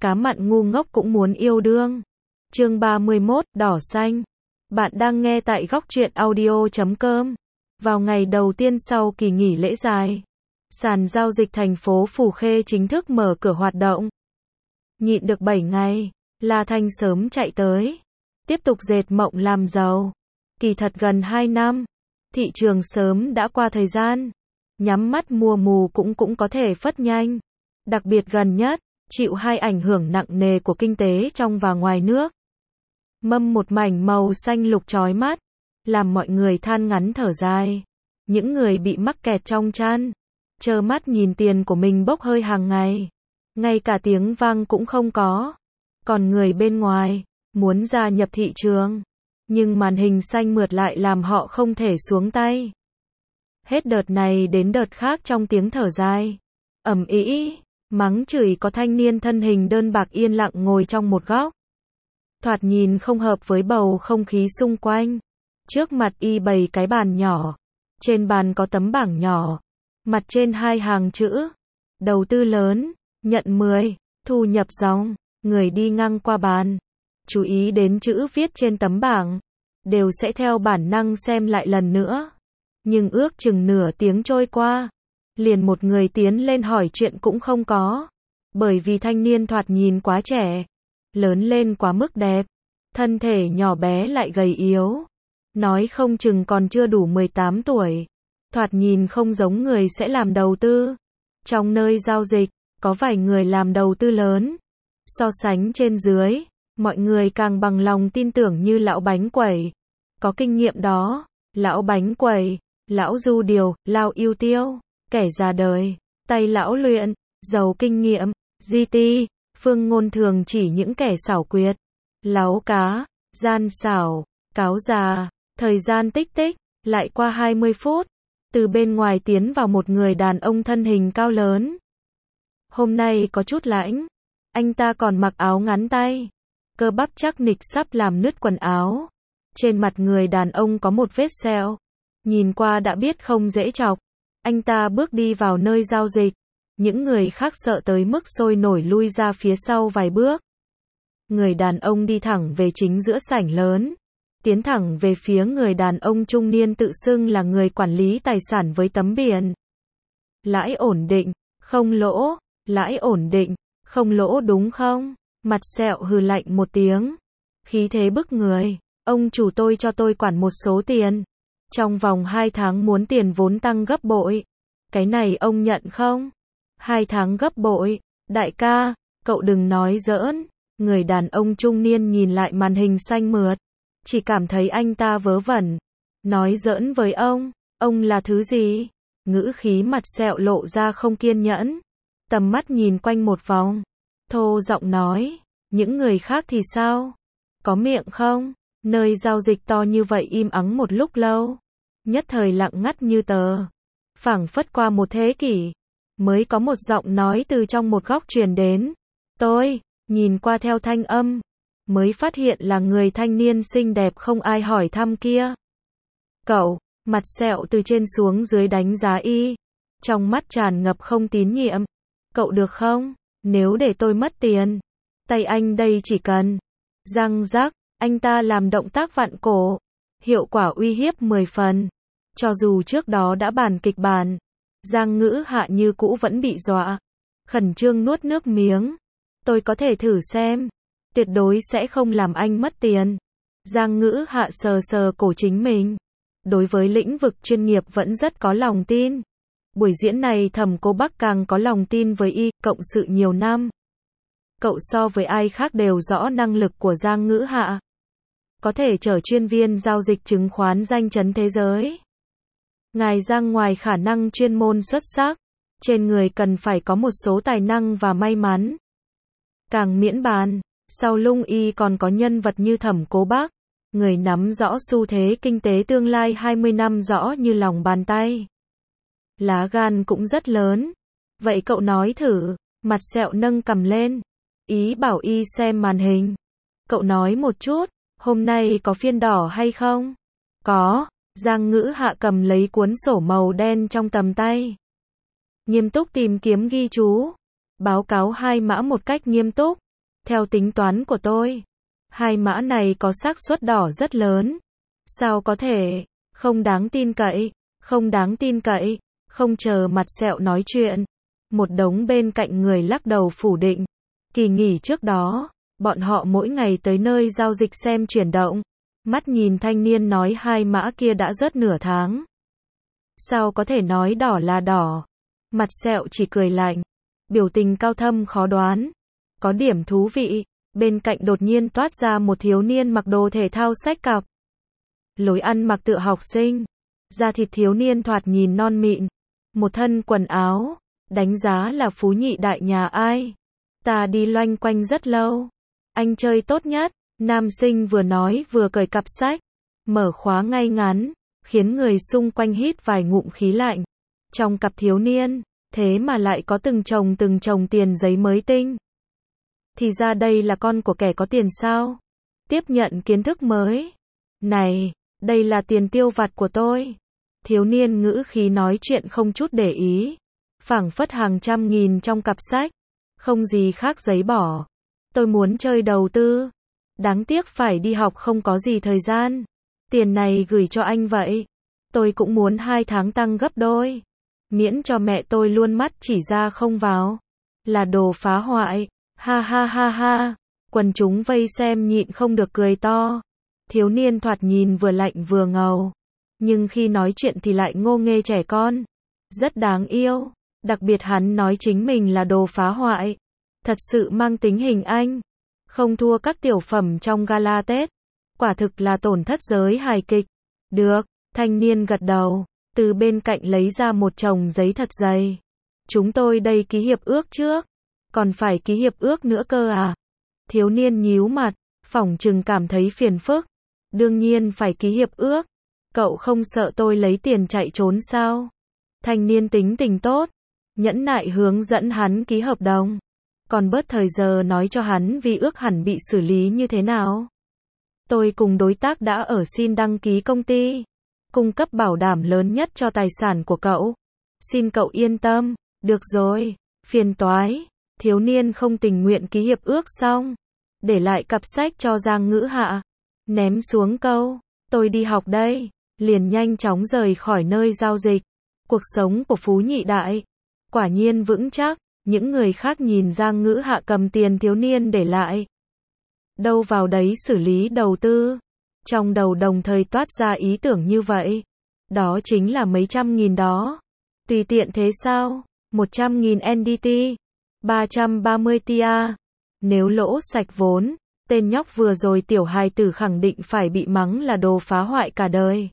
cá mặn ngu ngốc cũng muốn yêu đương. Chương 31, đỏ xanh. Bạn đang nghe tại góc truyện audio.com. Vào ngày đầu tiên sau kỳ nghỉ lễ dài, sàn giao dịch thành phố Phù Khê chính thức mở cửa hoạt động. Nhịn được 7 ngày, La Thanh sớm chạy tới, tiếp tục dệt mộng làm giàu. Kỳ thật gần 2 năm, thị trường sớm đã qua thời gian, nhắm mắt mua mù cũng có thể phất nhanh. Đặc biệt gần nhất, chịu hai ảnh hưởng nặng nề của kinh tế trong và ngoài nước. Mâm một mảnh màu xanh lục chói mắt, làm mọi người than ngắn thở dài. Những người bị mắc kẹt trong chăn, trơ mắt nhìn tiền của mình bốc hơi hàng ngày, ngay cả tiếng vang cũng không có. Còn người bên ngoài, muốn gia nhập thị trường, nhưng màn hình xanh mượt lại làm họ không thể xuống tay. Hết đợt này đến đợt khác trong tiếng thở dài, ầm ĩ, mắng chửi có thanh niên thân hình đơn bạc yên lặng ngồi trong một góc. Thoạt nhìn không hợp với bầu không khí xung quanh. Trước mặt y bày cái bàn nhỏ. Trên bàn có tấm bảng nhỏ. Mặt trên 2 hàng chữ. Đầu tư lớn, nhận 10, thu nhập dòng. Người đi ngang qua bàn, chú ý đến chữ viết trên tấm bảng, đều sẽ theo bản năng xem lại lần nữa. Nhưng ước chừng nửa tiếng trôi qua, liền một người tiến lên hỏi chuyện cũng không có. Bởi vì thanh niên thoạt nhìn quá trẻ, lớn lên quá mức đẹp, thân thể nhỏ bé lại gầy yếu, nói không chừng còn chưa đủ 18 tuổi, thoạt nhìn không giống người sẽ làm đầu tư. Trong nơi giao dịch, có vài người làm đầu tư lớn, so sánh trên dưới, mọi người càng bằng lòng tin tưởng như lão bánh quẩy, có kinh nghiệm đó, lão bánh quẩy, lão du điều, lao yêu tiêu, kẻ già đời, tay lão luyện, giàu kinh nghiệm, GT. Phương ngôn thường chỉ những kẻ xảo quyệt, láu cá, gian xảo, cáo già. Thời gian tích tích, lại qua 20 phút, từ bên ngoài tiến vào một người đàn ông thân hình cao lớn. Hôm nay có chút lãnh, anh ta còn mặc áo ngắn tay, cơ bắp chắc nịch sắp làm nứt quần áo. Trên mặt người đàn ông có một vết sẹo, nhìn qua đã biết không dễ chọc. Anh ta bước đi vào nơi giao dịch. Những người khác sợ tới mức sôi nổi lui ra phía sau vài bước. Người đàn ông đi thẳng về chính giữa sảnh lớn, tiến thẳng về phía người đàn ông trung niên tự xưng là người quản lý tài sản với tấm biển. Lãi ổn định, không lỗ, lãi ổn định, không lỗ đúng không? Mặt sẹo hừ lạnh một tiếng, khí thế bức người. Ông chủ tôi cho tôi quản một số tiền, trong vòng 2 tháng muốn tiền vốn tăng gấp bội. Cái này ông nhận không? 2 tháng gấp bội, đại ca, cậu đừng nói giỡn. Người đàn ông trung niên nhìn lại màn hình xanh mượt, chỉ cảm thấy anh ta vớ vẩn. Nói giỡn với ông là thứ gì? Ngữ khí mặt sẹo lộ ra không kiên nhẫn, tầm mắt nhìn quanh một vòng, thô giọng nói, những người khác thì sao? Có miệng không? Nơi giao dịch to như vậy im ắng một lúc lâu, nhất thời lặng ngắt như tờ, phảng phất qua một thế kỷ. Mới có một giọng nói từ trong một góc truyền đến. Tôi, nhìn qua theo thanh âm, mới phát hiện là người thanh niên xinh đẹp không ai hỏi thăm kia. Cậu, mặt sẹo từ trên xuống dưới đánh giá y, trong mắt tràn ngập không tín nhiệm. Cậu được không? Nếu để tôi mất tiền, tay anh đây chỉ cần. Răng rắc, anh ta làm động tác vặn cổ, hiệu quả uy hiếp 10 phần. Cho dù trước đó đã bàn kịch bản, Giang Ngữ Hạ như cũ vẫn bị dọa, khẩn trương nuốt nước miếng. Tôi có thể thử xem, tuyệt đối sẽ không làm anh mất tiền. Giang Ngữ Hạ sờ sờ cổ chính mình, đối với lĩnh vực chuyên nghiệp vẫn rất có lòng tin. Buổi diễn này Thẩm Cô Bắc càng có lòng tin với y, cộng sự nhiều năm. Cậu so với ai khác đều rõ năng lực của Giang Ngữ Hạ, có thể trở chuyên viên giao dịch chứng khoán danh chấn thế giới. Ngài Giang ngoài khả năng chuyên môn xuất sắc, trên người cần phải có một số tài năng và may mắn. Càng miễn bàn, sau lưng y còn có nhân vật như Thẩm Cố Bắc, người nắm rõ xu thế kinh tế tương lai 20 năm rõ như lòng bàn tay. Lá gan cũng rất lớn. Vậy cậu nói thử, mặt sẹo nâng cằm lên, ý bảo y xem màn hình. Cậu nói một chút, hôm nay có phiên đỏ hay không? Có. Giang Ngữ Hạ cầm lấy cuốn sổ màu đen trong tầm tay, nghiêm túc tìm kiếm ghi chú, báo cáo 2 mã một cách nghiêm túc. Theo tính toán của tôi, hai mã này có xác suất đỏ rất lớn. Sao có thể? Không đáng tin cậy, không đáng tin cậy. Không chờ mặt sẹo nói chuyện, một đống bên cạnh người lắc đầu phủ định. Kỳ nghỉ trước đó, bọn họ mỗi ngày tới nơi giao dịch xem chuyển động. Mắt nhìn thanh niên nói hai mã kia đã rớt nửa tháng. Sao có thể nói đỏ là đỏ? Mặt sẹo chỉ cười lạnh, biểu tình cao thâm khó đoán. Có điểm thú vị, bên cạnh đột nhiên toát ra một thiếu niên mặc đồ thể thao xách cặp. Lối ăn mặc tựa học sinh, da thịt thiếu niên thoạt nhìn non mịn, một thân quần áo, đánh giá là phú nhị đại nhà ai. Ta đi loanh quanh rất lâu. Anh chơi tốt nhất, nam sinh vừa nói vừa cởi cặp sách, mở khóa ngay ngắn, khiến người xung quanh hít vài ngụm khí lạnh. Trong cặp thiếu niên, thế mà lại có từng chồng tiền giấy mới tinh. Thì ra đây là con của kẻ có tiền sao? Tiếp nhận kiến thức mới. Này, đây là tiền tiêu vặt của tôi. Thiếu niên ngữ khí nói chuyện không chút để ý, phảng phất hàng trăm nghìn trong cặp sách, không gì khác giấy bỏ. Tôi muốn chơi đầu tư, đáng tiếc phải đi học không có gì thời gian. Tiền này gửi cho anh vậy. Tôi cũng muốn 2 tháng tăng gấp đôi, miễn cho mẹ tôi luôn mắt chỉ ra không vào. Là đồ phá hoại. Ha ha ha ha. Quần chúng vây xem nhịn không được cười to. Thiếu niên thoạt nhìn vừa lạnh vừa ngầu, nhưng khi nói chuyện thì lại ngô nghê trẻ con. Rất đáng yêu. Đặc biệt hắn nói chính mình là đồ phá hoại. Thật sự mang tính hình anh. Không thua các tiểu phẩm trong gala Tết. Quả thực là tổn thất giới hài kịch. Được, thanh niên gật đầu, từ bên cạnh lấy ra một chồng giấy thật dày. Chúng tôi đây ký hiệp ước trước. Còn phải ký hiệp ước nữa cơ à? Thiếu niên nhíu mặt, phỏng chừng cảm thấy phiền phức. Đương nhiên phải ký hiệp ước. Cậu không sợ tôi lấy tiền chạy trốn sao? Thanh niên tính tình tốt, nhẫn nại hướng dẫn hắn ký hợp đồng. Còn bớt thời giờ nói cho hắn vi ước hẳn bị xử lý như thế nào. Tôi cùng đối tác đã ở xin đăng ký công ty, cung cấp bảo đảm lớn nhất cho tài sản của cậu. Xin cậu yên tâm. Được rồi, phiền toái. Thiếu niên không tình nguyện ký hiệp ước xong, để lại cặp sách cho Giang Ngữ Hạ, ném xuống câu, tôi đi học đây, liền nhanh chóng rời khỏi nơi giao dịch. Cuộc sống của phú nhị đại, quả nhiên vững chắc. Những người khác nhìn Giang Ngữ Hạ cầm tiền thiếu niên để lại, đâu vào đấy xử lý đầu tư. Trong đầu đồng thời toát ra ý tưởng như vậy. Đó chính là mấy trăm nghìn đó. Tùy tiện thế sao? 100.000 NDT, 330 TIA. Nếu lỗ sạch vốn, tên nhóc vừa rồi tiểu hài tử khẳng định phải bị mắng là đồ phá hoại cả đời.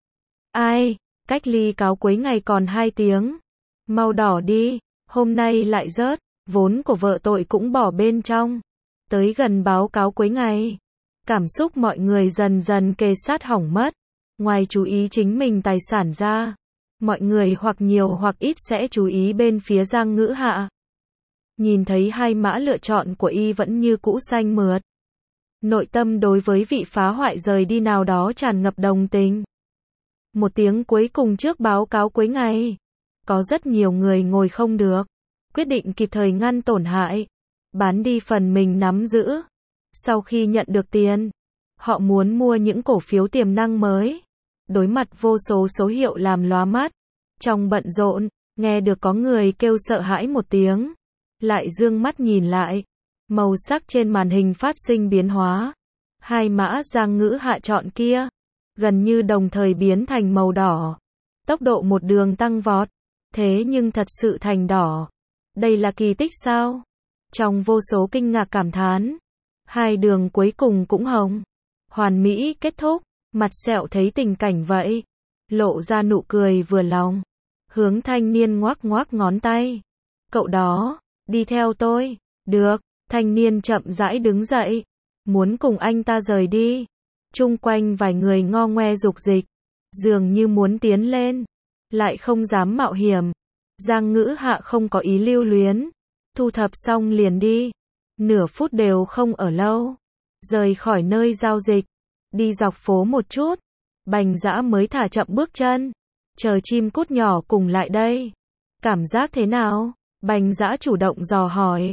Ai, cách ly cáo cuối ngày còn 2 tiếng. Mau đỏ đi, hôm nay lại rớt, vốn của vợ tội cũng bỏ bên trong. Tới gần báo cáo cuối ngày, cảm xúc mọi người dần dần kề sát hỏng mất. Ngoài chú ý chính mình tài sản ra, mọi người hoặc nhiều hoặc ít sẽ chú ý bên phía Giang Ngữ Hạ. Nhìn thấy hai mã lựa chọn của y vẫn như cũ xanh mượt. Nội tâm đối với vị phá hoại rời đi nào đó tràn ngập đồng tình. Một tiếng cuối cùng trước báo cáo cuối ngày, có rất nhiều người ngồi không được, quyết định kịp thời ngăn tổn hại, bán đi phần mình nắm giữ. Sau khi nhận được tiền, họ muốn mua những cổ phiếu tiềm năng mới. Đối mặt vô số số hiệu làm lóa mắt, trong bận rộn, nghe được có người kêu sợ hãi một tiếng, lại dương mắt nhìn lại, màu sắc trên màn hình phát sinh biến hóa. Hai mã Giang Ngữ Hạ chọn kia, gần như đồng thời biến thành màu đỏ. Tốc độ một đường tăng vọt, thế nhưng thật sự thành đỏ. Đây là kỳ tích sao? Trong vô số kinh ngạc cảm thán, hai đường cuối cùng cũng hồng. Hoàn mỹ kết thúc, mặt sẹo thấy tình cảnh vậy, lộ ra nụ cười vừa lòng, hướng thanh niên ngoắc ngoắc ngón tay. Cậu đó, đi theo tôi. Được, thanh niên chậm rãi đứng dậy, muốn cùng anh ta rời đi. Chung quanh vài người ngo ngoe dục dịch, dường như muốn tiến lên, lại không dám mạo hiểm. Giang Ngữ Hạ không có ý lưu luyến, thu thập xong liền đi. Nửa phút đều không ở lâu, rời khỏi nơi giao dịch, đi dọc phố một chút. Bành Dã mới thả chậm bước chân, chờ chim cút nhỏ cùng lại đây. Cảm giác thế nào? Bành Dã chủ động dò hỏi.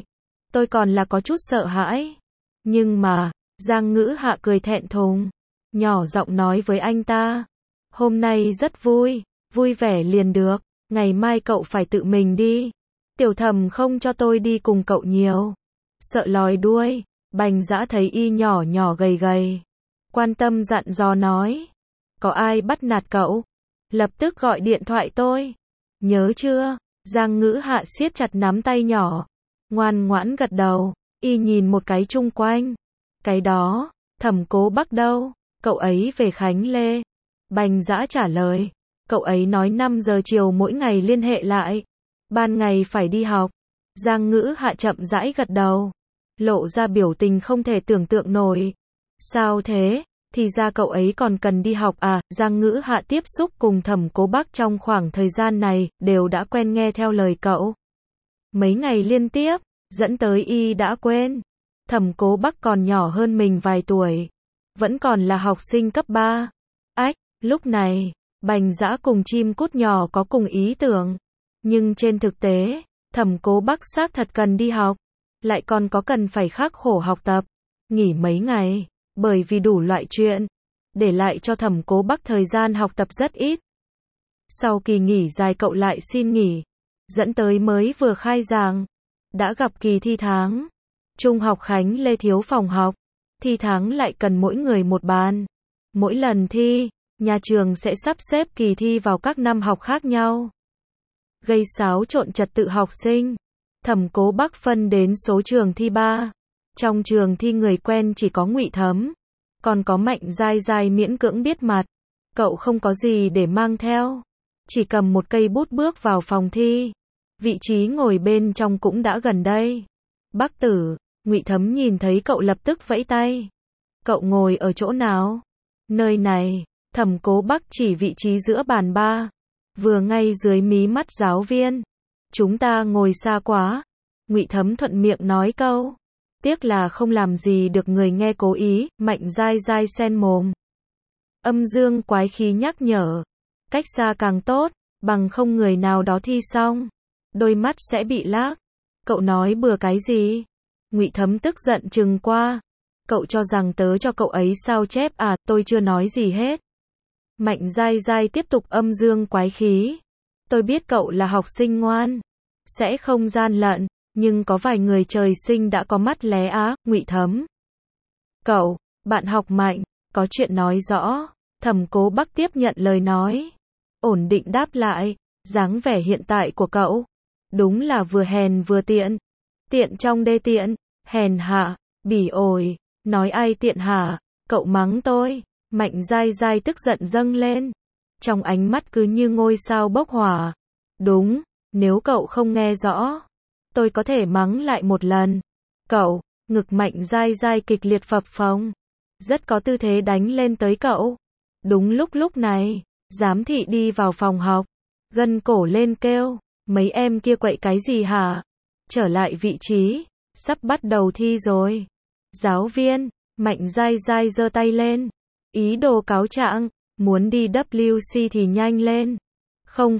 Tôi còn là có chút sợ hãi. Nhưng mà, Giang Ngữ Hạ cười thẹn thùng, nhỏ giọng nói với anh ta. Hôm nay rất vui, vui vẻ liền được, ngày mai cậu phải tự mình đi. Tiểu Thẩm không cho tôi đi cùng cậu nhiều. Sợ lòi đuôi, Bành Dã thấy y nhỏ nhỏ gầy gầy. Quan tâm dặn dò nói. Có ai bắt nạt cậu? Lập tức gọi điện thoại tôi. Nhớ chưa? Giang Ngữ Hạ siết chặt nắm tay nhỏ. Ngoan ngoãn gật đầu, y nhìn một cái chung quanh. Cái đó, Thẩm Cố Bắc đâu? Cậu ấy về Khánh Lê. Bành Dã trả lời. Cậu ấy nói 5 giờ chiều mỗi ngày liên hệ lại. Ban ngày phải đi học. Giang Ngữ Hạ chậm rãi gật đầu. Lộ ra biểu tình không thể tưởng tượng nổi. Sao thế? Thì ra cậu ấy còn cần đi học à? Giang Ngữ Hạ tiếp xúc cùng Thẩm Cố Bắc trong khoảng thời gian này, đều đã quen nghe theo lời cậu. Mấy ngày liên tiếp, dẫn tới y đã quên. Thẩm Cố Bắc còn nhỏ hơn mình vài tuổi. Vẫn còn là học sinh cấp 3. Ách, lúc này, Bành Dã cùng chim cút nhỏ có cùng ý tưởng. Nhưng trên thực tế, Thẩm Cố Bắc xác thật cần đi học. Lại còn có cần phải khắc khổ học tập. Nghỉ mấy ngày, bởi vì đủ loại chuyện. Để lại cho Thẩm Cố Bắc thời gian học tập rất ít. Sau kỳ nghỉ dài cậu lại xin nghỉ. Dẫn tới mới vừa khai giảng. Đã gặp kỳ thi tháng. Trung học Khánh Lê thiếu phòng học. Thi tháng lại cần mỗi người một bàn. Mỗi lần thi, nhà trường sẽ sắp xếp kỳ thi vào các năm học khác nhau. Gây xáo trộn trật tự học sinh. Thẩm Cố Bắc phân đến số trường thi 3. Trong trường thi người quen chỉ có Ngụy Thấm. Còn có Mạnh Giai Giai miễn cưỡng biết mặt. Cậu không có gì để mang theo. Chỉ cầm một cây bút bước vào phòng thi. Vị trí ngồi bên trong cũng đã gần đây. Bác Tử, Ngụy Thấm nhìn thấy cậu lập tức vẫy tay. Cậu ngồi ở chỗ nào? Nơi này. Thẩm Cố Bắc chỉ vị trí giữa bàn 3. Vừa ngay dưới mí mắt giáo viên. Chúng ta ngồi xa quá. Ngụy Thấm thuận miệng nói câu. Tiếc là không làm gì được người nghe cố ý. Mạnh Giai Giai xen mồm. Âm dương quái khí nhắc nhở. Cách xa càng tốt. Bằng không người nào đó thi xong. Đôi mắt sẽ bị lác. Cậu nói bừa cái gì? Ngụy Thấm tức giận trừng qua. Cậu cho rằng tớ cho cậu ấy sao chép à? Tôi chưa nói gì hết. Mạnh Giai Giai tiếp tục âm dương quái khí. Tôi biết cậu là học sinh ngoan. Sẽ không gian lận. Nhưng có vài người trời sinh đã có mắt lé á. Ngụy Thấm. Cậu, bạn học Mạnh, có chuyện nói rõ. Thẩm Cố Bắc tiếp nhận lời nói. Ổn định đáp lại. Dáng vẻ hiện tại của cậu. Đúng là vừa hèn vừa tiện. Tiện trong đê tiện. Hèn hạ. Bỉ ổi. Nói ai tiện hả? Cậu mắng tôi. Mạnh Giai Giai tức giận dâng lên. Trong ánh mắt cứ như ngôi sao bốc hỏa. Đúng, nếu cậu không nghe rõ, tôi có thể mắng lại một lần. Cậu, ngực Mạnh Giai Giai kịch liệt phập phồng. Rất có tư thế đánh lên tới cậu. Đúng lúc này, giám thị đi vào phòng học. Gân cổ lên kêu, mấy em kia quậy cái gì hả? Trở lại vị trí, sắp bắt đầu thi rồi. Giáo viên, Mạnh Giai Giai giơ tay lên. Ý đồ cáo trạng, muốn đi WC thì nhanh lên. Không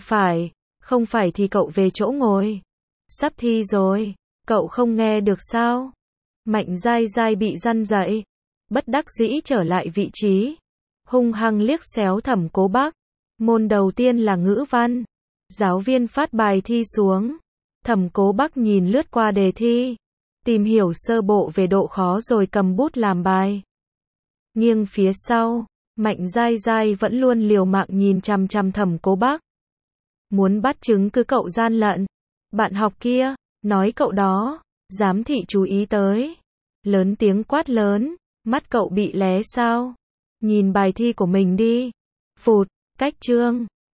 phải thì cậu về chỗ ngồi. Sắp thi rồi, cậu không nghe được sao? Mạnh Giai Giai bị răn dậy. Bất đắc dĩ trở lại vị trí. Hung hăng liếc xéo Thẩm Cố Bắc. Môn đầu tiên là ngữ văn. Giáo viên phát bài thi xuống. Thẩm Cố Bắc nhìn lướt qua đề thi. Tìm hiểu sơ bộ về độ khó rồi cầm bút làm bài. Nghiêng phía sau, Mạnh Giai Giai vẫn luôn liều mạng nhìn chằm chằm Thẩm Cố Bắc. Muốn bắt chứng cứ cậu gian lận. Bạn học kia, nói cậu đó, giám thị chú ý tới. Lớn tiếng quát lớn, mắt cậu bị lé sao? Nhìn bài thi của mình đi. Phụt, cách chương.